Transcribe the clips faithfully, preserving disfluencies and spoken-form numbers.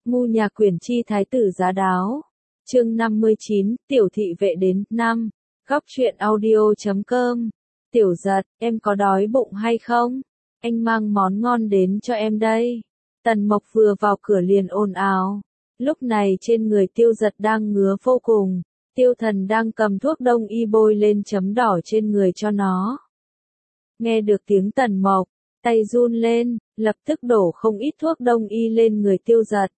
Ngu nhà quyển chi thái tử giá đáo. Chương năm mươi chín, tiểu thị vệ đến. Năm. Góc truyện audio chấm com. Tiểu Giật, em có đói bụng hay không? Anh mang món ngon đến cho em đây. Tần Mộc vừa vào cửa liền ồn ào. Lúc này trên người Tiêu Giật đang ngứa vô cùng. Tiêu Thần đang cầm thuốc đông y bôi lên chấm đỏ trên người cho nó. Nghe được tiếng Tần Mộc, tay run lên, lập tức đổ không ít thuốc đông y lên người Tiêu Giật.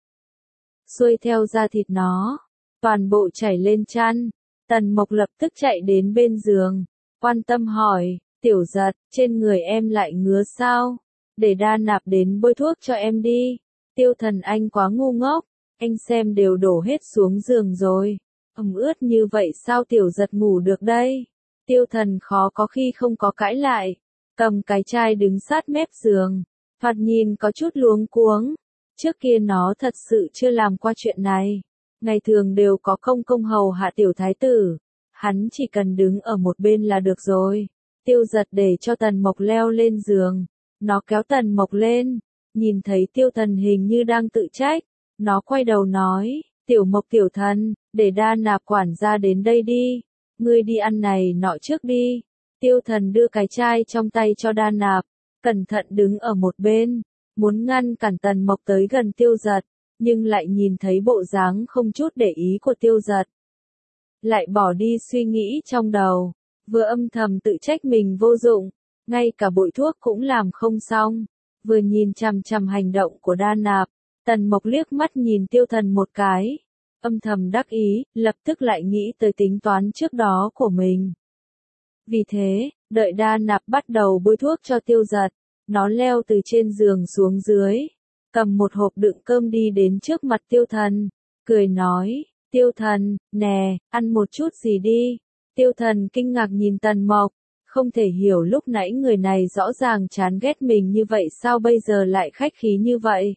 Xuôi theo da thịt nó, toàn bộ chảy lên chăn. Tần Mộc lập tức chạy đến bên giường, quan tâm hỏi, Tiểu Giật, trên người em lại ngứa sao? Để Đa Nạp đến bôi thuốc cho em đi. Tiêu Thần anh quá ngu ngốc, anh xem đều đổ hết xuống giường rồi. Ẩm ướt như vậy sao Tiểu Giật ngủ được đây? Tiêu Thần khó có khi không có cãi lại, cầm cái chai đứng sát mép giường, thoạt nhìn có chút luống cuống. Trước kia nó thật sự chưa làm qua chuyện này. Ngày thường đều có công công hầu hạ tiểu thái tử. Hắn chỉ cần đứng ở một bên là được rồi. Tiêu Giật để cho Tần Mộc leo lên giường. Nó kéo Tần Mộc lên. Nhìn thấy Tiêu Thần hình như đang tự trách. Nó quay đầu nói, Tiểu Mộc tiểu thần, để Đa Nạp quản gia đến đây đi. Ngươi đi ăn này nọ trước đi. Tiêu Thần đưa cái chai trong tay cho Đa Nạp. Cẩn thận đứng ở một bên. Muốn ngăn cản Tần Mộc tới gần Tiêu Giật, nhưng lại nhìn thấy bộ dáng không chút để ý của Tiêu Giật. Lại bỏ đi suy nghĩ trong đầu, vừa âm thầm tự trách mình vô dụng, ngay cả bội thuốc cũng làm không xong, vừa nhìn chằm chằm hành động của Đa Nạp, Tần Mộc liếc mắt nhìn Tiêu Thần một cái, âm thầm đắc ý, lập tức lại nghĩ tới tính toán trước đó của mình. Vì thế, đợi Đa Nạp bắt đầu bôi thuốc cho Tiêu Giật, nó leo từ trên giường xuống dưới, cầm một hộp đựng cơm đi đến trước mặt Tiêu Thần, cười nói, Tiêu Thần, nè, ăn một chút gì đi. Tiêu Thần kinh ngạc nhìn Tần Mộc, không thể hiểu lúc nãy người này rõ ràng chán ghét mình như vậy sao bây giờ lại khách khí như vậy.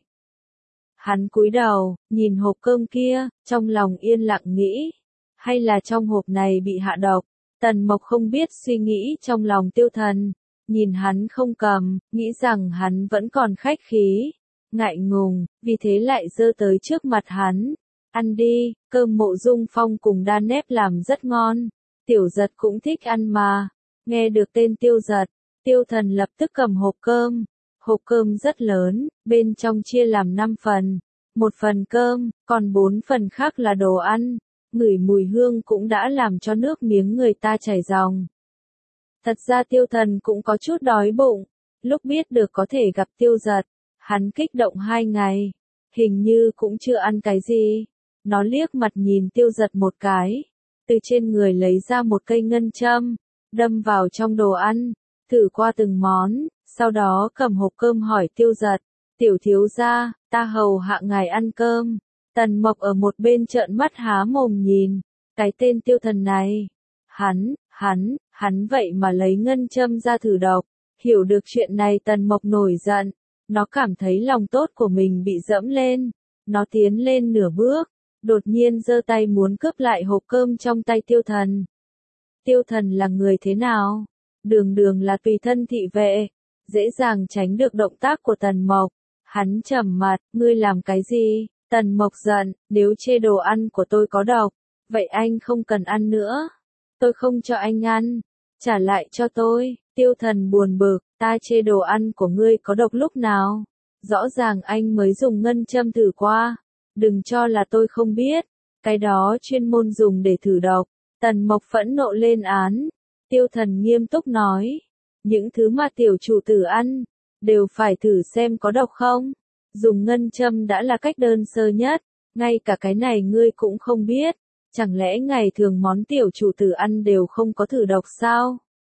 Hắn cúi đầu, nhìn hộp cơm kia, trong lòng yên lặng nghĩ, hay là trong hộp này bị hạ độc. Tần Mộc không biết suy nghĩ trong lòng Tiêu Thần. Nhìn hắn không cầm, nghĩ rằng hắn vẫn còn khách khí, ngại ngùng, vì thế lại giơ tới trước mặt hắn. Ăn đi, cơm Mộ Dung Phong cùng Đa Nếp làm rất ngon. Tiểu Giật cũng thích ăn mà. Nghe được tên Tiêu Giật, Tiêu Thần lập tức cầm hộp cơm. Hộp cơm rất lớn, bên trong chia làm năm phần. Một phần cơm, còn bốn phần khác là đồ ăn. Ngửi mùi hương cũng đã làm cho nước miếng người ta chảy ròng. Thật ra Tiêu Thần cũng có chút đói bụng, lúc biết được có thể gặp Tiêu Giật, hắn kích động hai ngày, hình như cũng chưa ăn cái gì. Nó liếc mặt nhìn Tiêu Giật một cái, từ trên người lấy ra một cây ngân châm, đâm vào trong đồ ăn, thử qua từng món, sau đó cầm hộp cơm hỏi Tiêu Giật, tiểu thiếu gia, ta hầu hạ ngài ăn cơm. Tần Mộc ở một bên trợn mắt há mồm nhìn, cái tên Tiêu Thần này, hắn, hắn, hắn vậy mà lấy ngân châm ra thử độc. Hiểu được chuyện này Tần Mộc nổi giận, nó cảm thấy lòng tốt của mình bị dẫm lên, nó tiến lên nửa bước, đột nhiên giơ tay muốn cướp lại hộp cơm trong tay Tiêu Thần. Tiêu Thần là người thế nào? Đường đường là tùy thân thị vệ, dễ dàng tránh được động tác của Tần Mộc. Hắn trầm mặt, ngươi làm cái gì? Tần Mộc giận, nếu chê đồ ăn của tôi có độc, vậy anh không cần ăn nữa. Tôi không cho anh ăn, trả lại cho tôi. Tiêu Thần buồn bực, ta chê đồ ăn của ngươi có độc lúc nào? Rõ ràng anh mới dùng ngân châm thử qua. Đừng cho là tôi không biết, cái đó chuyên môn dùng để thử độc. Tần Mộc phẫn nộ lên án. Tiêu Thần nghiêm túc nói, những thứ mà tiểu chủ tử ăn, đều phải thử xem có độc không. Dùng ngân châm đã là cách đơn sơ nhất, ngay cả cái này ngươi cũng không biết. Chẳng lẽ ngày thường món tiểu chủ tử ăn đều không có thử độc sao?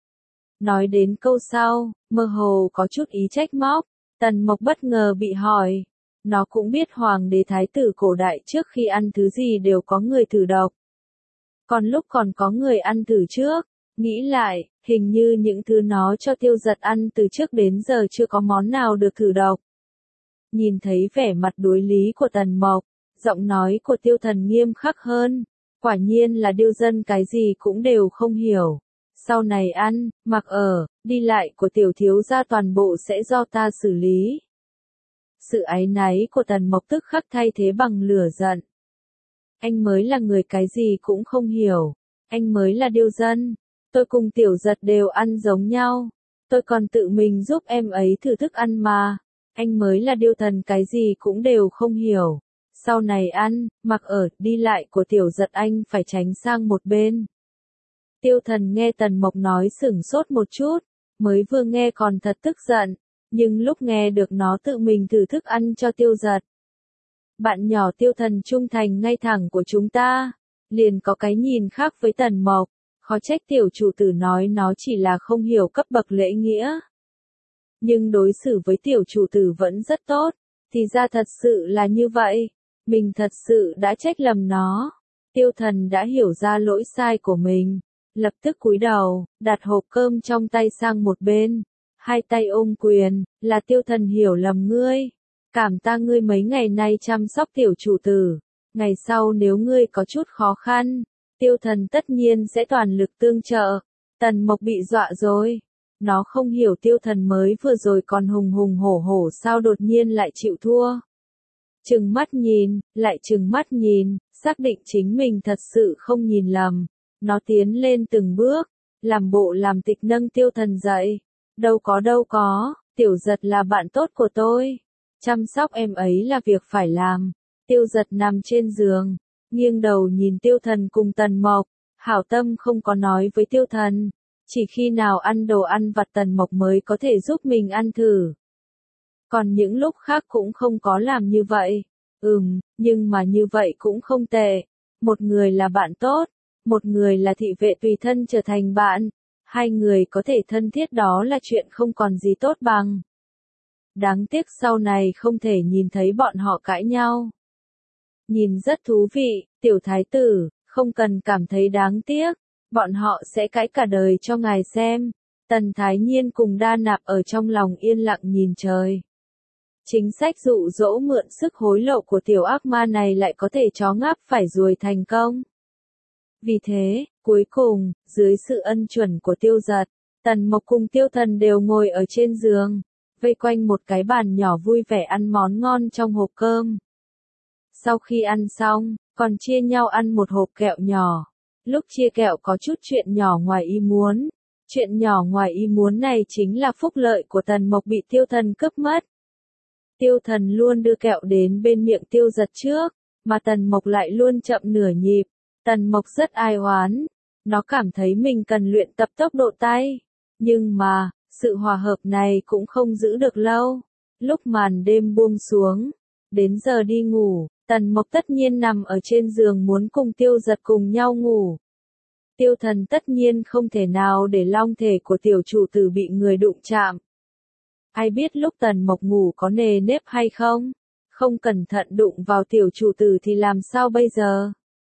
Nói đến câu sau, mơ hồ có chút ý trách móc. Tần Mộc bất ngờ bị hỏi. Nó cũng biết hoàng đế thái tử cổ đại trước khi ăn thứ gì đều có người thử độc. Còn lúc còn có người ăn thử trước, nghĩ lại, hình như những thứ nó cho Tiêu Giật ăn từ trước đến giờ chưa có món nào được thử độc. Nhìn thấy vẻ mặt đối lý của Tần Mộc, giọng nói của Tiêu Thần nghiêm khắc hơn. Quả nhiên là điêu dân cái gì cũng đều không hiểu. Sau này ăn, mặc ở, đi lại của tiểu thiếu gia toàn bộ sẽ do ta xử lý. Sự áy náy của Tần Mộc tức khắc thay thế bằng lửa giận. Anh mới là người cái gì cũng không hiểu. Anh mới là điêu dân. Tôi cùng Tiểu Giật đều ăn giống nhau. Tôi còn tự mình giúp em ấy thử thức ăn mà. Anh mới là điêu thần cái gì cũng đều không hiểu. Sau này ăn, mặc ở, đi lại của Tiểu Giật anh phải tránh sang một bên. Tiêu Thần nghe Tần Mộc nói sửng sốt một chút. Mới vừa nghe còn thật tức giận. Nhưng lúc nghe được nó tự mình thử thức ăn cho Tiêu Giật. Bạn nhỏ Tiêu Thần trung thành ngay thẳng của chúng ta. Liền có cái nhìn khác với Tần Mộc. Khó trách tiểu chủ tử nói nó chỉ là không hiểu cấp bậc lễ nghĩa. Nhưng đối xử với tiểu chủ tử vẫn rất tốt. Thì ra thật sự là như vậy. Mình thật sự đã trách lầm nó. Tiêu Thần đã hiểu ra lỗi sai của mình. Lập tức cúi đầu, đặt hộp cơm trong tay sang một bên. Hai tay ôm quyền, là Tiêu Thần hiểu lầm ngươi. Cảm ta ngươi mấy ngày nay chăm sóc tiểu chủ tử. Ngày sau nếu ngươi có chút khó khăn, Tiêu Thần tất nhiên sẽ toàn lực tương trợ. Tần Mộc bị dọa rồi. Nó không hiểu Tiêu Thần mới vừa rồi còn hùng hùng hổ hổ sao đột nhiên lại chịu thua. Trừng mắt nhìn, lại trừng mắt nhìn, xác định chính mình thật sự không nhìn lầm. Nó tiến lên từng bước, làm bộ làm tịch nâng Tiêu Thần dậy. Đâu có đâu có, Tiểu Giật là bạn tốt của tôi. Chăm sóc em ấy là việc phải làm. Tiêu Giật nằm trên giường, nghiêng đầu nhìn Tiêu Thần cùng Tần Mộc. Hảo tâm không có nói với Tiêu Thần. Chỉ khi nào ăn đồ ăn vặt Tần Mộc mới có thể giúp mình ăn thử. Còn những lúc khác cũng không có làm như vậy. Ừm, nhưng mà như vậy cũng không tệ. Một người là bạn tốt, một người là thị vệ tùy thân trở thành bạn. Hai người có thể thân thiết đó là chuyện không còn gì tốt bằng. Đáng tiếc sau này không thể nhìn thấy bọn họ cãi nhau. Nhìn rất thú vị, tiểu thái tử, không cần cảm thấy đáng tiếc. Bọn họ sẽ cãi cả đời cho ngài xem. Tần Thái Nhiên cùng Đa Nạp ở trong lòng yên lặng nhìn trời. Chính sách dụ dỗ mượn sức hối lộ của tiểu ác ma này lại có thể chó ngáp phải ruồi thành công. Vì thế, cuối cùng, dưới sự ân chuẩn của Tiêu Giật, Tần Mộc cùng Tiêu Thần đều ngồi ở trên giường, vây quanh một cái bàn nhỏ vui vẻ ăn món ngon trong hộp cơm. Sau khi ăn xong, còn chia nhau ăn một hộp kẹo nhỏ. Lúc chia kẹo có chút chuyện nhỏ ngoài ý muốn. Chuyện nhỏ ngoài ý muốn này chính là phúc lợi của Tần Mộc bị Tiêu Thần cướp mất. Tiêu Thần luôn đưa kẹo đến bên miệng Tiêu Giật trước, mà Tần Mộc lại luôn chậm nửa nhịp. Tần Mộc rất ai oán. Nó cảm thấy mình cần luyện tập tốc độ tay. Nhưng mà, sự hòa hợp này cũng không giữ được lâu. Lúc màn đêm buông xuống, đến giờ đi ngủ, Tần Mộc tất nhiên nằm ở trên giường muốn cùng Tiêu Giật cùng nhau ngủ. Tiêu Thần tất nhiên không thể nào để long thể của tiểu chủ tử bị người đụng chạm. Ai biết lúc Tần Mộc ngủ có nề nếp hay không? Không cẩn thận đụng vào tiểu chủ tử thì làm sao bây giờ?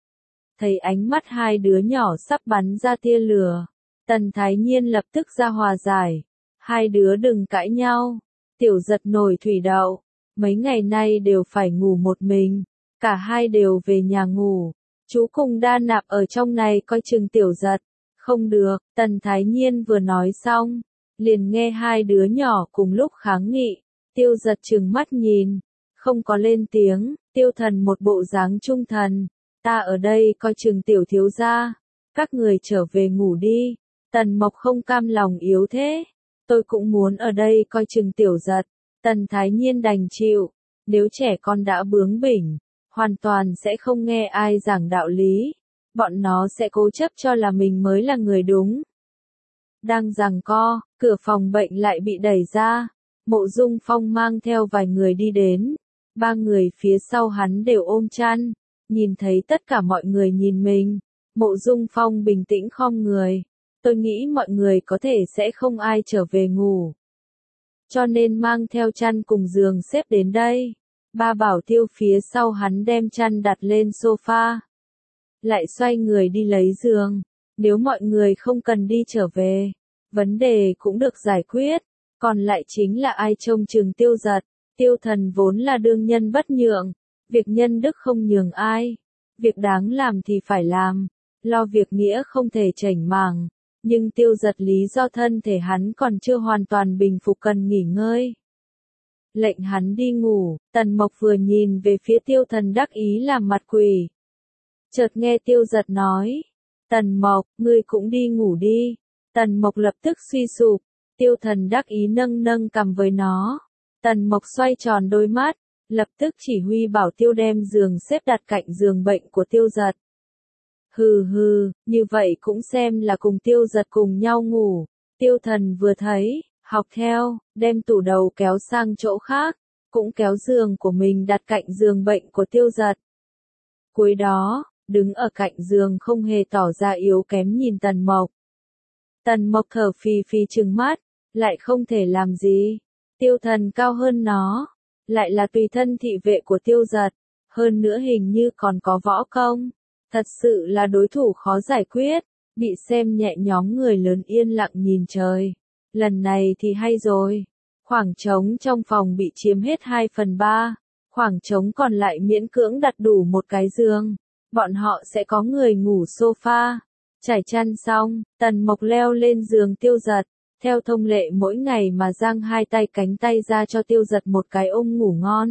Thấy ánh mắt hai đứa nhỏ sắp bắn ra tia lửa. Tần Thái Nhiên lập tức ra hòa giải. Hai đứa đừng cãi nhau. Tiểu Giật nổi thủy đậu. Mấy ngày nay đều phải ngủ một mình. Cả hai đều về nhà ngủ. Chú cùng Đa Nạp ở trong này coi chừng Tiểu Giật. Không được, Tần Thái Nhiên vừa nói xong. Liền nghe hai đứa nhỏ cùng lúc kháng nghị. Tiêu Giật trừng mắt nhìn. Không có lên tiếng. Tiêu Thần một bộ dáng trung thần. Ta ở đây coi chừng tiểu thiếu gia. Các người trở về ngủ đi. Tần Mộc không cam lòng yếu thế. Tôi cũng muốn ở đây coi chừng Tiểu Giật. Tần Thái Nhiên đành chịu. Nếu trẻ con đã bướng bỉnh, hoàn toàn sẽ không nghe ai giảng đạo lý. Bọn nó sẽ cố chấp cho là mình mới là người đúng. Đang giằng co, cửa phòng bệnh lại bị đẩy ra. Mộ Dung Phong mang theo vài người đi đến. Ba người phía sau hắn đều ôm chăn. Nhìn thấy tất cả mọi người nhìn mình. Mộ Dung Phong bình tĩnh khom người. Tôi nghĩ mọi người có thể sẽ không ai trở về ngủ. Cho nên mang theo chăn cùng giường xếp đến đây. Ba Bảo Tiêu phía sau hắn đem chăn đặt lên sofa. Lại xoay người đi lấy giường. Nếu mọi người không cần đi trở về, vấn đề cũng được giải quyết. Còn lại chính là ai trông chừng Tiêu Giật. Tiêu Thần vốn là đương nhân bất nhượng. Việc nhân đức không nhường ai. Việc đáng làm thì phải làm. Lo việc nghĩa không thể chảnh mảng. Nhưng Tiêu Giật lý do thân thể hắn còn chưa hoàn toàn bình phục cần nghỉ ngơi. lệnh hắn đi ngủ. Tần Mộc vừa nhìn về phía Tiêu Thần đắc ý làm mặt quỷ. Chợt nghe Tiêu Giật nói, Tần Mộc, ngươi cũng đi ngủ đi. Tần Mộc lập tức suy sụp, Tiêu Thần đắc ý nâng nâng cằm với nó. Tần Mộc xoay tròn đôi mắt, lập tức chỉ huy bảo Tiêu đem giường xếp đặt cạnh giường bệnh của Tiêu Giật. Hừ hừ, như vậy cũng xem là cùng Tiêu Giật cùng nhau ngủ. Tiêu Thần vừa thấy, học theo, đem tủ đầu kéo sang chỗ khác, cũng kéo giường của mình đặt cạnh giường bệnh của Tiêu Giật. Cuối đó, đứng ở cạnh giường không hề tỏ ra yếu kém nhìn Tần Mộc. Tần Mộc thở phì phì trừng mắt, lại không thể làm gì. Tiêu Thần cao hơn nó, lại là tùy thân thị vệ của Tiêu Giật, hơn nữa hình như còn có võ công. Thật sự là đối thủ khó giải quyết, bị xem nhẹ nhóm người lớn yên lặng nhìn trời. Lần này thì hay rồi, khoảng trống trong phòng bị chiếm hết hai phần ba, khoảng trống còn lại miễn cưỡng đặt đủ một cái giường. Bọn họ sẽ có người ngủ sofa. Trải chăn xong, Tần Mộc leo lên giường Tiêu Giật, theo thông lệ mỗi ngày mà giang hai tay cánh tay ra cho Tiêu Giật một cái ôm ngủ ngon.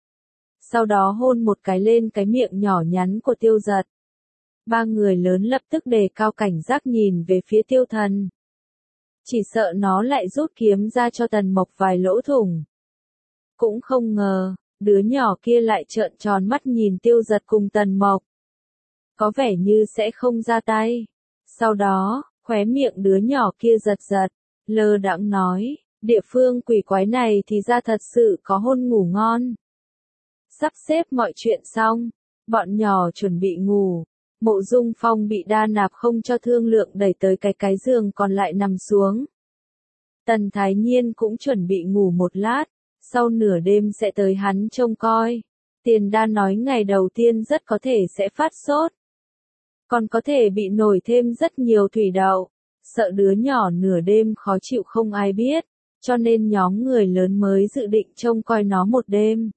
Sau đó hôn một cái lên cái miệng nhỏ nhắn của Tiêu Giật. Ba người lớn lập tức đề cao cảnh giác nhìn về phía Tiêu Thần. Chỉ sợ nó lại rút kiếm ra cho Tần Mộc vài lỗ thủng. Cũng không ngờ, đứa nhỏ kia lại trợn tròn mắt nhìn Tiêu Giật cùng Tần Mộc. Có vẻ như sẽ không ra tay. Sau đó, khóe miệng đứa nhỏ kia giật giật, lơ đãng nói, địa phương quỷ quái này thì ra thật sự có hôn ngủ ngon. Sắp xếp mọi chuyện xong, bọn nhỏ chuẩn bị ngủ. Mộ Dung Phong bị Đa Nạp không cho thương lượng đẩy tới cái cái giường còn lại nằm xuống. Tần Thái Nhiên cũng chuẩn bị ngủ một lát, sau nửa đêm sẽ tới hắn trông coi. Tiền Đa nói ngày đầu tiên rất có thể sẽ phát sốt. Còn có thể bị nổi thêm rất nhiều thủy đậu, sợ đứa nhỏ nửa đêm khó chịu không ai biết, cho nên nhóm người lớn mới dự định trông coi nó một đêm.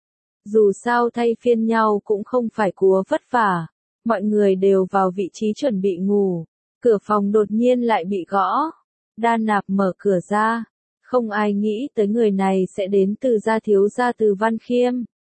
Dù sao thay phiên nhau cũng không phải cúa vất vả, mọi người đều vào vị trí chuẩn bị ngủ, cửa phòng đột nhiên lại bị gõ. Đa Nạp mở cửa ra, không ai nghĩ tới người này sẽ đến từ gia thiếu gia Từ Văn Khiêm.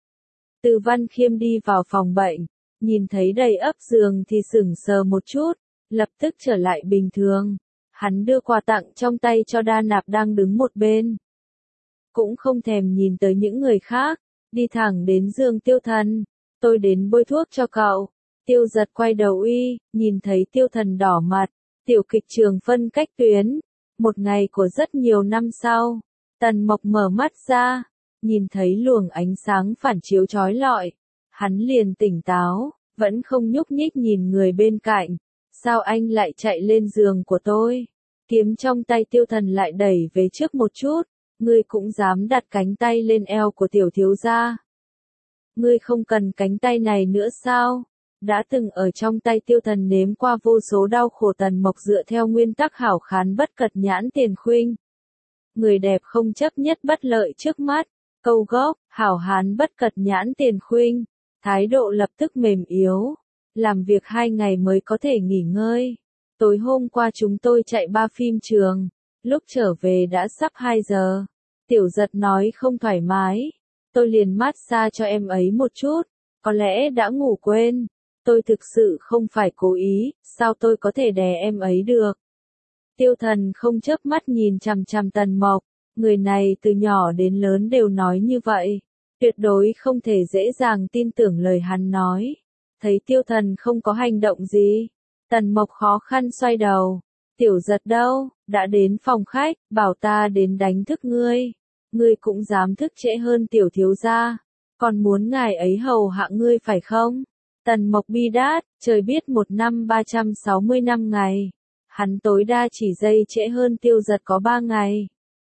Từ Văn Khiêm đi vào phòng bệnh, nhìn thấy đầy ắp giường thì sững sờ một chút, lập tức trở lại bình thường. Hắn đưa quà tặng trong tay cho Đa Nạp đang đứng một bên. Cũng không thèm nhìn tới những người khác, đi thẳng đến giường Tiêu Thần. Tôi đến bôi thuốc cho cậu. Tiêu Giật quay đầu uy, nhìn thấy Tiêu Thần đỏ mặt. Tiểu kịch trường phân cách tuyến. Một ngày của rất nhiều năm sau, Tần Mộc mở mắt ra, nhìn thấy luồng ánh sáng phản chiếu chói lọi. Hắn liền tỉnh táo, vẫn không nhúc nhích nhìn người bên cạnh. Sao anh lại chạy lên giường của tôi? Kiếm trong tay Tiêu Thần lại đẩy về trước một chút. Ngươi cũng dám đặt cánh tay lên eo của tiểu thiếu gia. Ngươi không cần cánh tay này nữa sao? Đã từng ở trong tay Tiêu Thần nếm qua vô số đau khổ. Tần Mộc dựa theo nguyên tắc hảo khán bất cật nhãn tiền khuynh. Người đẹp không chấp nhất bất lợi trước mắt. Câu gốc, hảo hán bất cật nhãn tiền khuynh. Thái độ lập tức mềm yếu. Làm việc hai ngày mới có thể nghỉ ngơi. Tối hôm qua chúng tôi chạy ba phim trường. Lúc trở về đã sắp hai giờ. Tiểu Giật nói không thoải mái. Tôi liền massage cho em ấy một chút. Có lẽ đã ngủ quên. Tôi thực sự không phải cố ý. Sao tôi có thể đè em ấy được? Tiêu Thần không chớp mắt nhìn chằm chằm Tần Mộc. Người này từ nhỏ đến lớn đều nói như vậy. Tuyệt đối không thể dễ dàng tin tưởng lời hắn nói. Thấy Tiêu Thần không có hành động gì. Tần Mộc khó khăn xoay đầu. Tiểu Giật đâu? Đã đến phòng khách, bảo ta đến đánh thức ngươi. Ngươi cũng dám thức trễ hơn tiểu thiếu gia. Còn muốn ngài ấy hầu hạ ngươi phải không? Tần Mộc bi đát, trời biết một năm ba trăm sáu mươi năm ngày. Hắn tối đa chỉ dây trễ hơn Tiêu Giật có ba ngày.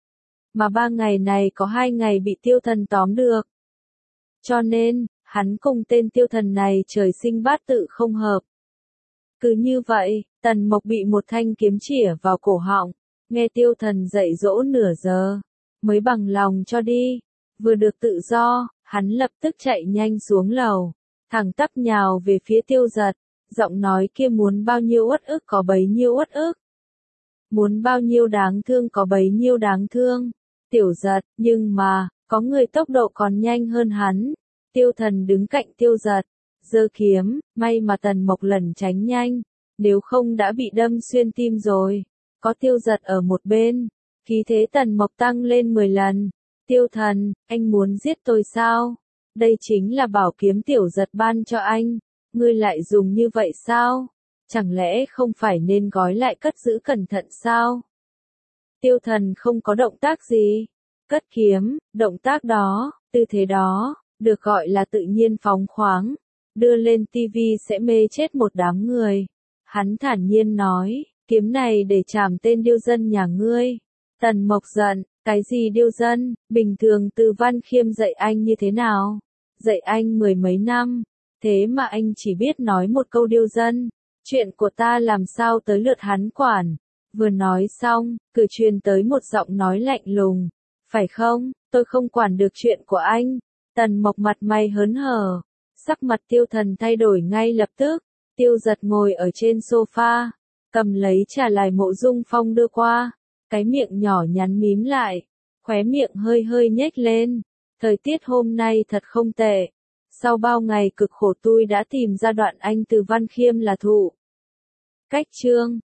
Mà ba ngày này có hai ngày bị Tiêu Thần tóm được. Cho nên, hắn cùng tên Tiêu Thần này trời sinh bát tự không hợp. Cứ như vậy, Tần Mộc bị một thanh kiếm chĩa vào cổ họng, nghe Tiêu Thần dạy dỗ nửa giờ, mới bằng lòng cho đi. Vừa được tự do, hắn lập tức chạy nhanh xuống lầu, thẳng tắp nhào về phía Tiêu Giật, giọng nói kia muốn bao nhiêu uất ức có bấy nhiêu uất ức. Muốn bao nhiêu đáng thương có bấy nhiêu đáng thương. Tiểu Giật, nhưng mà, Có người tốc độ còn nhanh hơn hắn. Tiêu Thần đứng cạnh Tiêu Giật, giơ kiếm, may mà Tần Mộc lẩn tránh nhanh, nếu không đã bị đâm xuyên tim rồi. Có Tiêu Giật ở một bên, khí thế Tần Mộc tăng lên mười lần. Tiêu Thần, anh muốn giết tôi sao? Đây chính là bảo kiếm Tiểu Giật ban cho anh, ngươi lại dùng như vậy sao? Chẳng lẽ không phải nên gói lại cất giữ cẩn thận sao? Tiêu Thần không có động tác gì. Cất kiếm, động tác đó, tư thế đó, được gọi là tự nhiên phóng khoáng. Đưa lên tivi sẽ mê chết một đám người. Hắn thản nhiên nói, kiếm này để trảm tên điêu dân nhà ngươi. Tần Mộc giận, cái gì điêu dân, bình thường Từ Văn Khiêm dạy anh như thế nào? Dạy anh mười mấy năm, thế mà anh chỉ biết nói một câu điêu dân. Chuyện của ta làm sao tới lượt hắn quản. Vừa nói xong, cửa truyền tới một giọng nói lạnh lùng. Phải không, tôi không quản được chuyện của anh. Tần Mộc mặt mày hớn hở. Sắc mặt Tiêu Thần thay đổi ngay lập tức. Tiêu Giật ngồi ở trên sofa, cầm lấy trà lại Mộ Dung Phong đưa qua. Cái miệng nhỏ nhắn mím lại, khóe miệng hơi hơi nhếch lên. Thời tiết hôm nay thật không tệ. Sau bao ngày cực khổ tôi đã tìm ra đoạn anh Từ Văn Khiêm là thụ. Cách chương